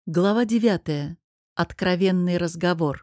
Глава 9. Откровенный разговор.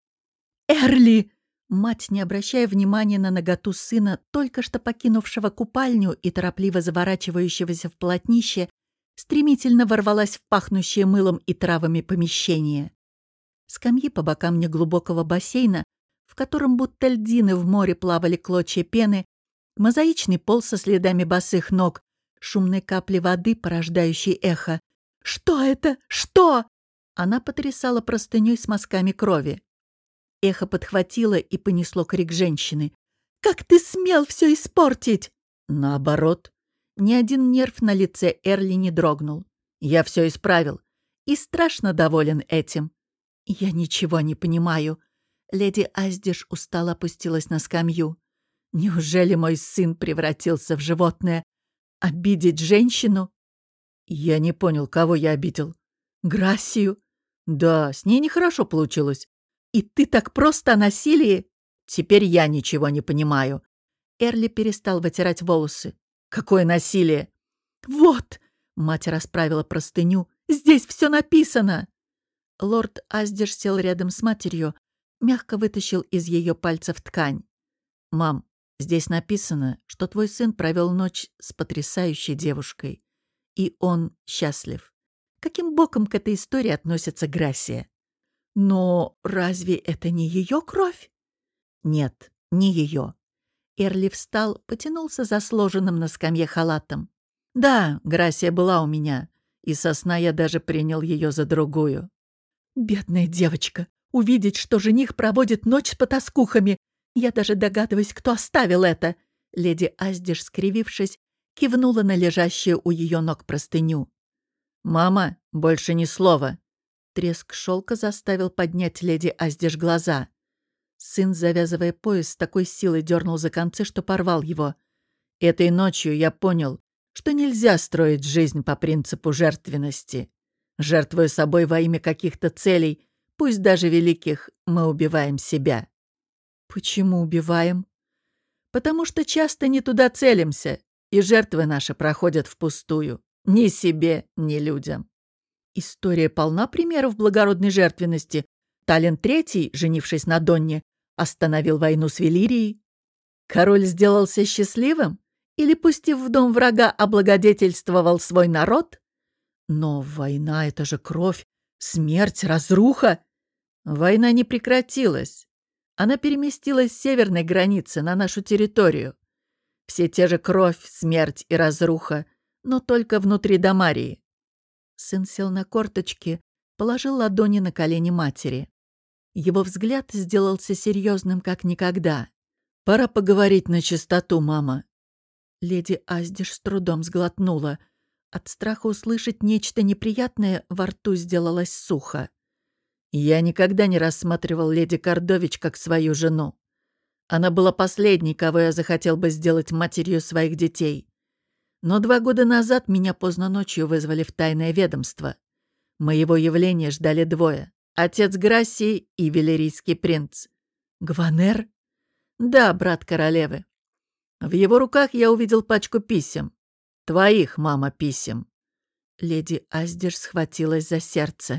«Эрли!» Мать, не обращая внимания на наготу сына, только что покинувшего купальню и торопливо заворачивающегося в полотнище, стремительно ворвалась в пахнущее мылом и травами помещение. Скамьи по бокам неглубокого бассейна, в котором будто льдины в море плавали клочья пены, мозаичный пол со следами босых ног, шумные капли воды, порождающие эхо. «Что это? Что?» Она потрясала простыней с мазками крови. Эхо подхватило и понесло крик женщины. «Как ты смел все испортить?» Наоборот. Ни один нерв на лице Эрли не дрогнул. Я все исправил. И страшно доволен этим. Я ничего не понимаю. Леди Аздиш устало опустилась на скамью. Неужели мой сын превратился в животное? Обидеть женщину? Я не понял, кого я обидел. Грассию? Да, с ней нехорошо получилось. И ты так просто о насилии? Теперь я ничего не понимаю. Эрли перестал вытирать волосы. Какое насилие? Вот! Мать расправила простыню. Здесь все написано. Лорд Аздиш сел рядом с матерью, мягко вытащил из ее пальцев ткань. Мам, здесь написано, что твой сын провел ночь с потрясающей девушкой. И он счастлив. Каким боком к этой истории относится Грассия? Но разве это не ее кровь? Нет, не ее. Эрли встал, потянулся за сложенным на скамье халатом. Да, Грассия была у меня, и со сна я даже принял ее за другую. Бедная девочка, увидеть, что жених проводит ночь с потаскухами. Я даже догадываюсь, кто оставил это. Леди Аздиш, скривившись, кивнула на лежащую у ее ног простыню. «Мама, больше ни слова!» Треск шелка заставил поднять леди Аздиш глаза. Сын, завязывая пояс, с такой силой дернул за концы, что порвал его. Этой ночью я понял, что нельзя строить жизнь по принципу жертвенности. Жертвуя собой во имя каких-то целей, пусть даже великих, мы убиваем себя. Почему убиваем? Потому что часто не туда целимся, и жертвы наши проходят впустую. Ни себе, ни людям. История полна примеров благородной жертвенности. Тален III, женившись на Донне, остановил войну с Велирией. Король сделался счастливым? Или, пустив в дом врага, облагодетельствовал свой народ? Но война — это же кровь, смерть, разруха. Война не прекратилась. Она переместилась с северной границы на нашу территорию. Все те же кровь, смерть и разруха, но только внутри Дамарии. Сын сел на корточки, положил ладони на колени матери. Его взгляд сделался серьезным, как никогда. «Пора поговорить на чистоту, мама». Леди Аздиш с трудом сглотнула. От страха услышать нечто неприятное во рту сделалось сухо. Я никогда не рассматривал леди Кордович как свою жену. Она была последней, кого я захотел бы сделать матерью своих детей. Но 2 года назад меня поздно ночью вызвали в тайное ведомство. Моего явления ждали 2. Отец Грассии и велерийский принц. Гванер? Да, брат королевы. В его руках я увидел пачку писем. Твоих, мама, писем. Леди Аздиш схватилась за сердце.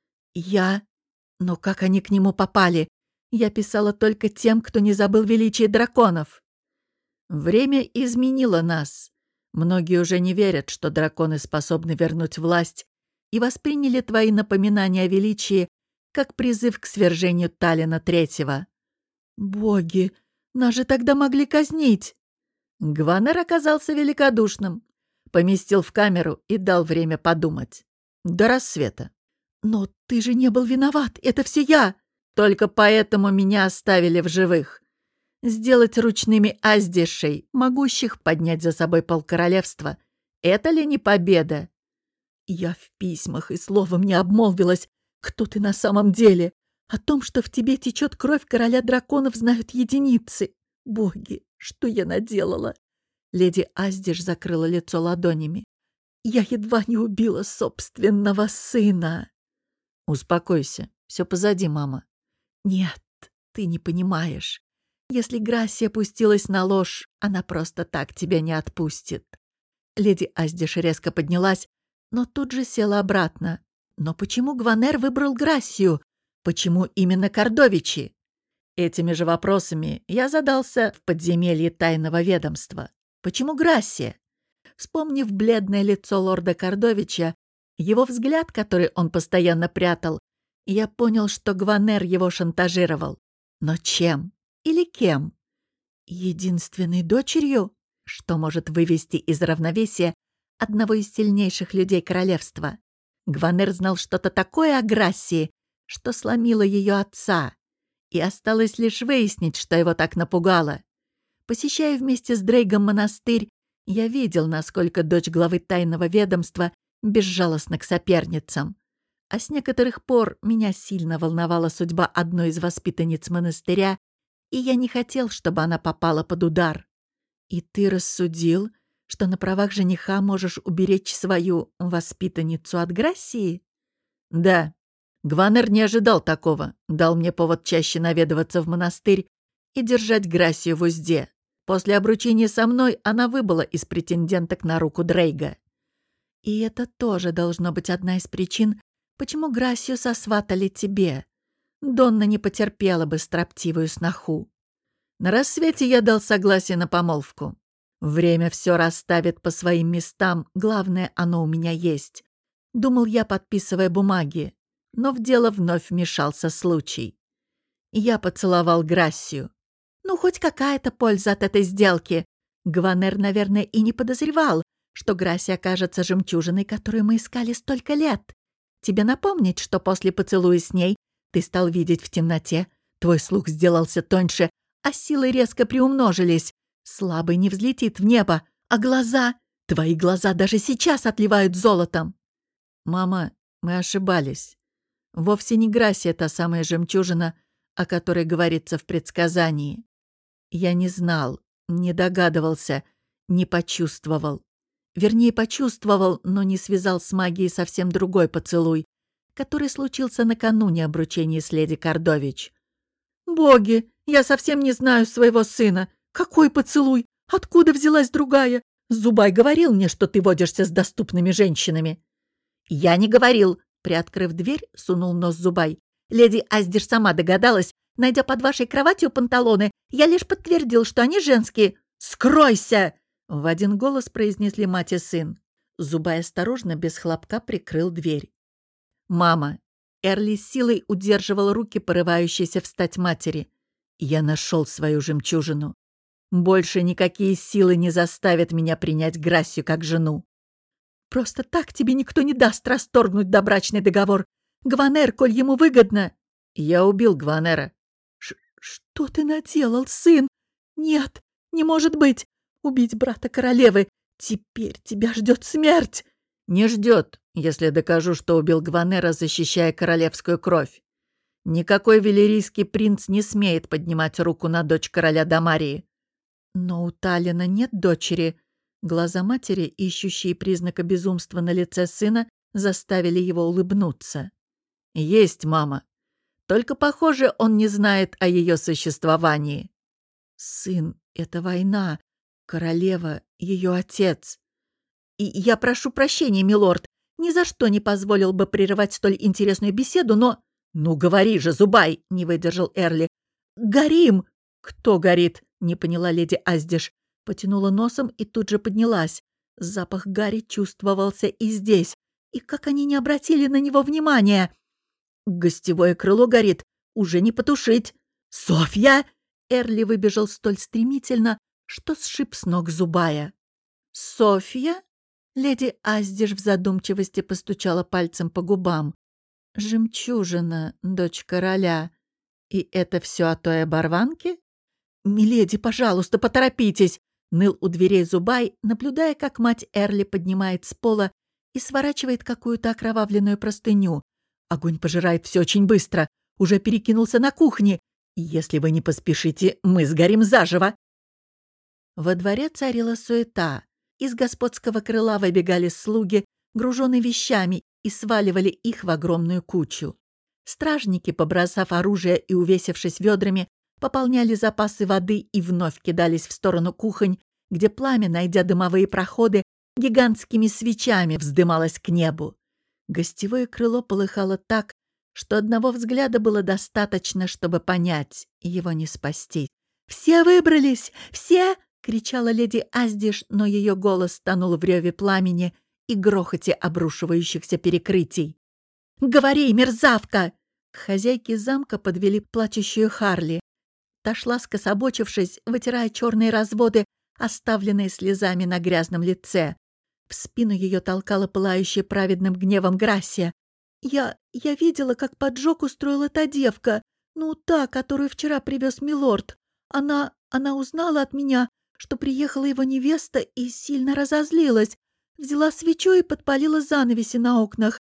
Но как они к нему попали? Я писала только тем, кто не забыл величие драконов. Время изменило нас. Многие уже не верят, что драконы способны вернуть власть, и восприняли твои напоминания о величии как призыв к свержению Талена III. Боги, нас же тогда могли казнить. Гванер оказался великодушным, поместил в камеру и дал время подумать. До рассвета. Но ты же не был виноват, это все я. Только поэтому меня оставили в живых. Сделать ручными Аздишей, могущих поднять за собой полкоролевства. Это ли не победа? Я в письмах и словом не обмолвилась, кто ты на самом деле. О том, что в тебе течет кровь короля драконов, знают единицы. Боги, что я наделала? Леди Аздиш закрыла лицо ладонями. Я едва не убила собственного сына. Успокойся, все позади, мама. Нет, ты не понимаешь. Если Грассия пустилась на ложь, она просто так тебя не отпустит. Леди Аздиш резко поднялась, но тут же села обратно. Но почему Гванер выбрал Грассию? Почему именно Кордовичи? Этими же вопросами я задался в подземелье тайного ведомства. Почему Грассия? Вспомнив бледное лицо лорда Кордовича, его взгляд, который он постоянно прятал, я понял, что Гванер его шантажировал. Но чем? Или кем? Единственной дочерью? Что может вывести из равновесия одного из сильнейших людей королевства? Гванер знал что-то такое о Грассии, что сломило ее отца. И осталось лишь выяснить, что его так напугало. Посещая вместе с Дрейгом монастырь, я видел, насколько дочь главы тайного ведомства безжалостна к соперницам. А с некоторых пор меня сильно волновала судьба одной из воспитанниц монастыря, и я не хотел, чтобы она попала под удар. И ты рассудил, что на правах жениха можешь уберечь свою воспитанницу от Грассии? Да. Гванер не ожидал такого, дал мне повод чаще наведываться в монастырь и держать Грассию в узде. После обручения со мной она выбыла из претенденток на руку Дрейга. И это тоже должно быть одна из причин, почему Грассию сосватали тебе. Донна не потерпела бы строптивую сноху. На рассвете я дал согласие на помолвку. Время все расставит по своим местам, главное, оно у меня есть. Думал я, подписывая бумаги, но в дело вновь вмешался случай. Я поцеловал Грассию. Ну, хоть какая-то польза от этой сделки. Гванер, наверное, и не подозревал, что Грассия окажется жемчужиной, которую мы искали столько лет. Тебе напомнить, что после поцелуя с ней ты стал видеть в темноте, твой слух сделался тоньше, а силы резко приумножились. Слабый не взлетит в небо, а глаза... Твои глаза даже сейчас отливают золотом. Мама, мы ошибались. Вовсе не Грассия та самая жемчужина, о которой говорится в предсказании. Я не знал, не догадывался, не почувствовал. Вернее, почувствовал, но не связал с магией совсем другой поцелуй, который случился накануне обручения с леди Кордович. «Боги, я совсем не знаю своего сына. Какой поцелуй? Откуда взялась другая? Зубай говорил мне, что ты водишься с доступными женщинами». «Я не говорил», — приоткрыв дверь, сунул нос Зубай. «Леди Аздиш сама догадалась. Найдя под вашей кроватью панталоны, я лишь подтвердил, что они женские». «Скройся!» — в один голос произнесли мать и сын. Зубай осторожно, без хлопка, прикрыл дверь. «Мама!» — Эрли силой удерживал руки, порывающиеся встать матери. «Я нашел свою жемчужину. Больше никакие силы не заставят меня принять Грассию как жену. Просто так тебе никто не даст расторгнуть добрачный договор. Гванер, коль ему выгодно...» «Я убил Гванера». «Что ты наделал, сын? Нет, не может быть. Убить брата королевы. Теперь тебя ждет смерть». «Не ждет, если докажу, что убил Гванера, защищая королевскую кровь. Никакой велерийский принц не смеет поднимать руку на дочь короля Дамарии». «Но у Талина нет дочери». Глаза матери, ищущие признака безумства на лице сына, заставили его улыбнуться. «Есть, мама. Только, похоже, он не знает о ее существовании». «Сын, это война. Королева — ее отец. И я прошу прощения, милорд, ни за что не позволил бы прерывать столь интересную беседу, но...» «Ну, говори же, Зубай!» — не выдержал Эрли. «Горим!» «Кто горит?» — не поняла леди Аздиш. Потянула носом и тут же поднялась. Запах гари чувствовался и здесь. И как они не обратили на него внимания? «Гостевое крыло горит. Уже не потушить!» «Софья!» Эрли выбежал столь стремительно, что сшиб с ног Зубая. «Софья?» Леди Аздиш в задумчивости постучала пальцем по губам. «Жемчужина, дочь короля. И это все о той оборванке?» «Миледи, пожалуйста, поторопитесь!» Ныл у дверей Зубай, наблюдая, как мать Эрли поднимает с пола и сворачивает какую-то окровавленную простыню. «Огонь пожирает все очень быстро. Уже перекинулся на кухне. Если вы не поспешите, мы сгорим заживо!» Во дворе царила суета. Из господского крыла выбегали слуги, груженные вещами, и сваливали их в огромную кучу. Стражники, побросав оружие и увесившись ведрами, пополняли запасы воды и вновь кидались в сторону кухонь, где пламя, найдя дымовые проходы, гигантскими свечами вздымалось к небу. Гостевое крыло полыхало так, что одного взгляда было достаточно, чтобы понять, его не спасти. «Все выбрались! Все!» — кричала леди Аздиш, но ее голос тонул в реве пламени и грохоте обрушивающихся перекрытий. «Говори, мерзавка!» К хозяйке замка подвели плачущую Харли. Та шла, скособочившись, вытирая черные разводы, оставленные слезами на грязном лице. В спину ее толкала пылающая праведным гневом Грассия. «Я видела, как поджог устроила та девка, та, которую вчера привез милорд. Она узнала от меня, что приехала его невеста, и сильно разозлилась. Взяла свечу и подпалила занавеси на окнах.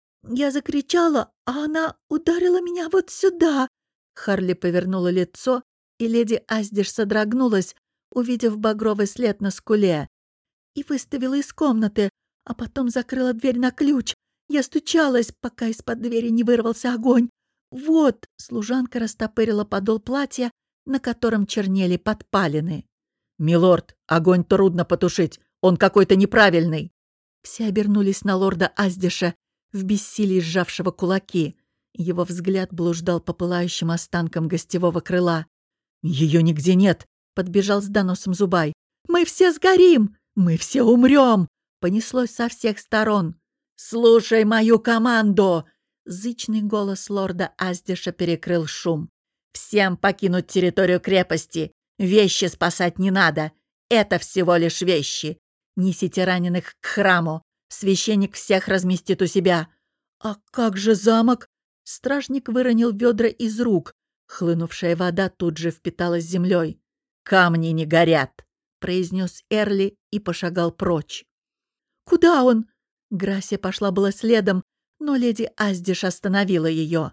Я закричала, а она ударила меня вот сюда». Харли повернула лицо, и леди Аздиш содрогнулась, увидев багровый след на скуле, и выставила из комнаты, а потом закрыла дверь на ключ. Я стучалась, пока из-под двери не вырвался огонь. Вот, служанка растопырила подол платья, на котором чернели подпалины. «Милорд, огонь трудно потушить, он какой-то неправильный». Все обернулись на лорда Аздиша, в бессилии сжавшего кулаки. Его взгляд блуждал по пылающим останкам гостевого крыла. «Ее нигде нет», — подбежал с доносом Зубай. «Мы все сгорим! Мы все умрем!» — понеслось со всех сторон. «Слушай мою команду!» — зычный голос лорда Аздиша перекрыл шум. «Всем покинуть территорию крепости! Вещи спасать не надо! Это всего лишь вещи! Несите раненых к храму! Священник всех разместит у себя!» «А как же замок?» Стражник выронил ведра из рук. Хлынувшая вода тут же впиталась землей. «Камни не горят!» — произнес Эрли и пошагал прочь. «Куда он?» Грассия пошла было следом, но леди Аздиш остановила ее.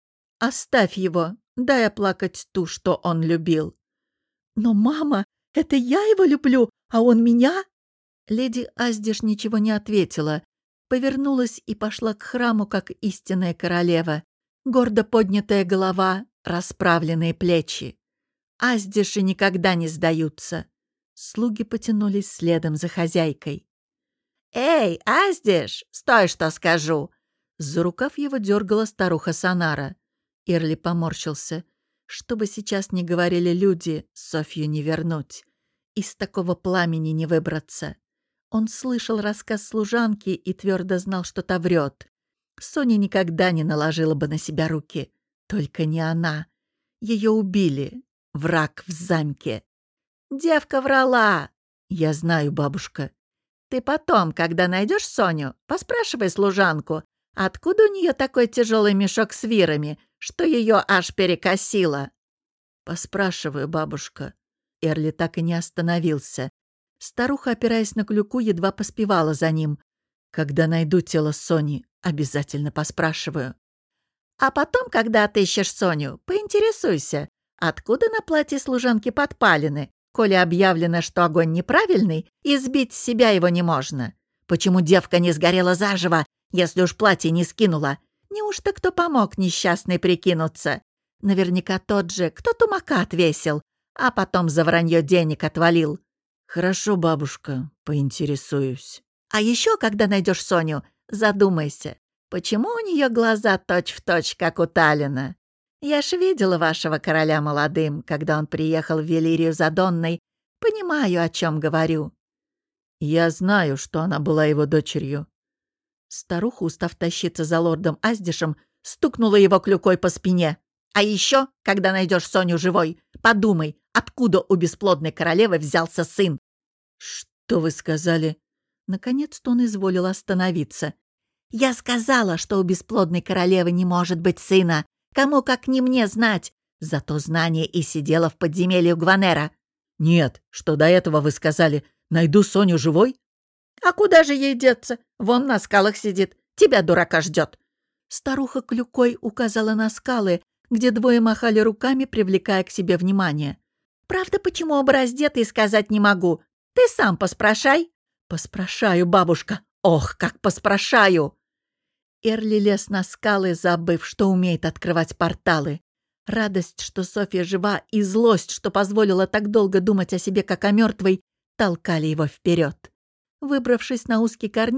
«Оставь его, дай оплакать ту, что он любил». «Но, мама, это я его люблю, а он меня?» Леди Аздиш ничего не ответила, повернулась и пошла к храму, как истинная королева. Гордо поднятая голова, расправленные плечи. Аздиши никогда не сдаются. Слуги потянулись следом за хозяйкой. «Эй, Аздиш, стой, что скажу!» За рукав его дергала старуха Санара. Эрли поморщился. Что бы сейчас ни говорили люди, Софью не вернуть. Из такого пламени не выбраться. Он слышал рассказ служанки и твердо знал, что та врет. Соня никогда не наложила бы на себя руки. Только не она. Ее убили. Враг в замке. «Девка врала!» «Я знаю, бабушка». «Ты потом, когда найдешь Соню, поспрашивай служанку, откуда у нее такой тяжелый мешок с вирами, что ее аж перекосило?» «Поспрашиваю, бабушка». Эрли так и не остановился. Старуха, опираясь на клюку, едва поспевала за ним. «Когда найду тело Сони, обязательно поспрашиваю». «А потом, когда отыщешь Соню, поинтересуйся, откуда на платье служанки подпалины, коли объявлено, что огонь неправильный, и сбить с себя его не можно. Почему девка не сгорела заживо, если уж платье не скинула? Неужто кто помог несчастной прикинуться? Наверняка тот же, кто тумака отвесил, а потом за вранье денег отвалил». «Хорошо, бабушка, поинтересуюсь». «А еще, когда найдешь Соню, задумайся, почему у нее глаза точь-в-точь, как у Таллина? Я ж видела вашего короля молодым, когда он приехал в Велирию за Донной. Понимаю, о чем говорю». «Я знаю, что она была его дочерью». Старуха, устав тащиться за лордом Аздишем, стукнула его клюкой по спине. «А еще, когда найдешь Соню живой, подумай, откуда у бесплодной королевы взялся сын». «Что вы сказали?» Наконец-то он изволил остановиться. «Я сказала, что у бесплодной королевы не может быть сына. Кому, как не мне, знать. Зато знание и сидело в подземелье Гванера». «Нет, что до этого вы сказали. Найду Соню живой?» «А куда же ей деться? Вон на скалах сидит. Тебя, дурака, ждет». Старуха клюкой указала на скалы, где двое махали руками, привлекая к себе внимание. «Правда, почему оба раздеты, сказать не могу. Ты сам поспрашай». «Поспрашаю, бабушка. Ох, как поспрашаю!» Эрли лез на скалы, забыв, что умеет открывать порталы. Радость, что Софья жива, и злость, что позволила так долго думать о себе, как о мертвой, толкали его вперед. Выбравшись на узкий карниз,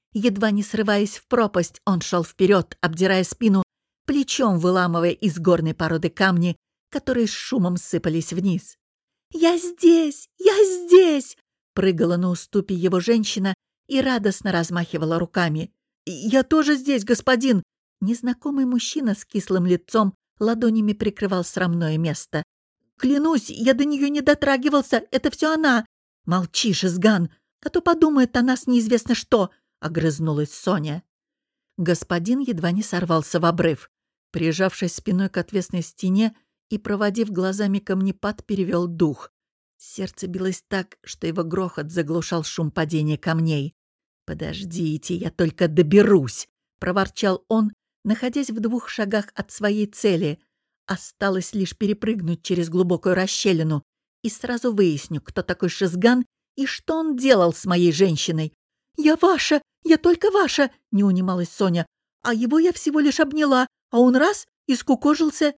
Едва не срываясь в пропасть, он шел вперед, обдирая спину, плечом выламывая из горной породы камни, которые с шумом сыпались вниз. «Я здесь! Я здесь!» — прыгала на уступе его женщина и радостно размахивала руками. «Я тоже здесь, господин!» Незнакомый мужчина с кислым лицом ладонями прикрывал срамное место. «Клянусь, я до нее не дотрагивался, это все она!» «Молчи, Шизган, а то подумает о нас неизвестно что!» — огрызнулась Соня. Господин едва не сорвался в обрыв. Прижавшись спиной к отвесной стене и проводив глазами камнепад, перевел дух. Сердце билось так, что его грохот заглушал шум падения камней. «Подождите, я только доберусь!» — проворчал он, находясь в 2 шагах от своей цели. Осталось лишь перепрыгнуть через глубокую расщелину, и сразу выясню, кто такой Шизган и что он делал с моей женщиной. «Я ваша! Я только ваша!» — не унималась Соня. «А его я всего лишь обняла, а он раз — и скукожился».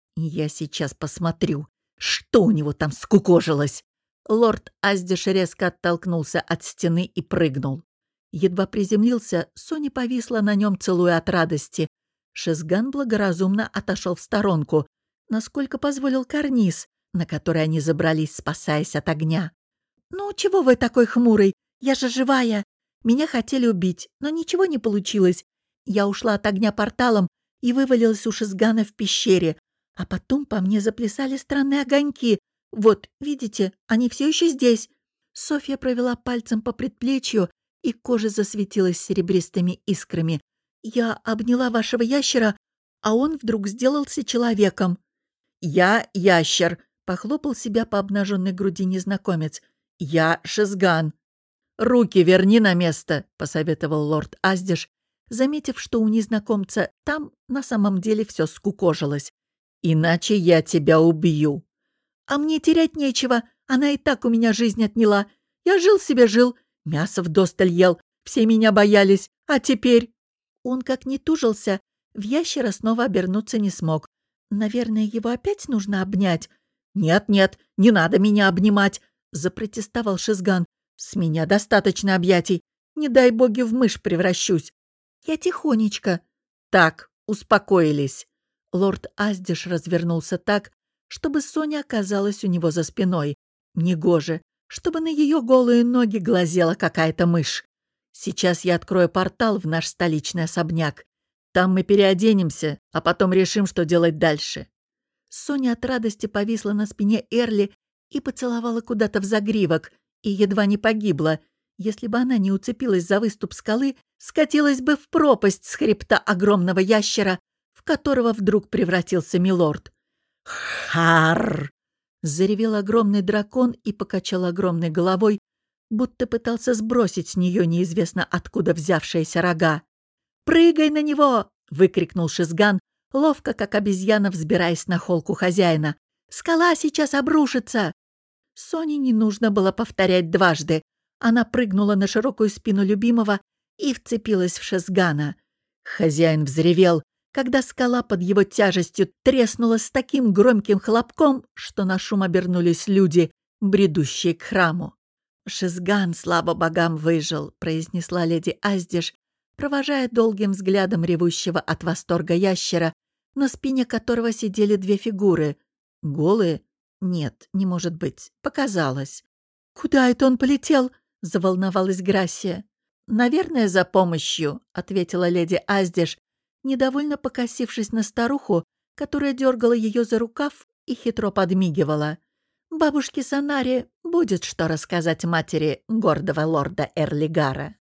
«Я сейчас посмотрю, что у него там скукожилось!» Лорд Аздиш резко оттолкнулся от стены и прыгнул. Едва приземлился, Соня повисла на нем, целуя от радости. Шизган благоразумно отошел в сторонку, насколько позволил карниз, на который они забрались, спасаясь от огня. «Ну, чего вы такой хмурый? Я же живая! Меня хотели убить, но ничего не получилось. Я ушла от огня порталом и вывалилась у Шизгана в пещере, а потом по мне заплясали странные огоньки. Вот, видите, они все еще здесь». Софья провела пальцем по предплечью, и кожа засветилась серебристыми искрами. «Я обняла вашего ящера, а он вдруг сделался человеком». «Я ящер», — похлопал себя по обнаженной груди незнакомец. «Я Шизган». «Руки верни на место», — посоветовал лорд Аздиш, заметив, что у незнакомца там на самом деле все скукожилось. «Иначе я тебя убью». «А мне терять нечего, она и так у меня жизнь отняла. Я жил себе жил, мясо вдосталь ел, все меня боялись, а теперь...» Он как не тужился, в ящера снова обернуться не смог. «Наверное, его опять нужно обнять?» «Нет-нет, не надо меня обнимать», — запротестовал Шизган. «С меня достаточно объятий. Не дай боги, в мышь превращусь». «Я тихонечко». «Так, успокоились». Лорд Аздиш развернулся так, чтобы Соня оказалась у него за спиной. Негоже, чтобы на ее голые ноги глазела какая-то мышь. «Сейчас я открою портал в наш столичный особняк. Там мы переоденемся, а потом решим, что делать дальше». Соня от радости повисла на спине Эрли и поцеловала куда-то в загривок, и едва не погибла. Если бы она не уцепилась за выступ скалы, скатилась бы в пропасть с хребта огромного ящера, в которого вдруг превратился милорд. «Хар!» — заревел огромный дракон и покачал огромной головой, будто пытался сбросить с нее неизвестно откуда взявшиеся рога. «Прыгай на него!» — выкрикнул Шизган, ловко, как обезьяна, взбираясь на холку хозяина. «Скала сейчас обрушится!» Соне не нужно было повторять дважды. Она прыгнула на широкую спину любимого и вцепилась в Шизгана. Хозяин взревел, когда скала под его тяжестью треснула с таким громким хлопком, что на шум обернулись люди, бредущие к храму. «Шизган, слава богам, выжил», — произнесла леди Аздиш, провожая долгим взглядом ревущего от восторга ящера, на спине которого сидели 2 фигуры. Голые? Нет, не может быть. Показалось. «Куда это он полетел?» — заволновалась Грассия. «Наверное, за помощью», — ответила леди Аздиш, недовольно покосившись на старуху, которая дергала ее за рукав и хитро подмигивала. «Бабушке Санаре будет что рассказать матери гордого лорда Эрлигара».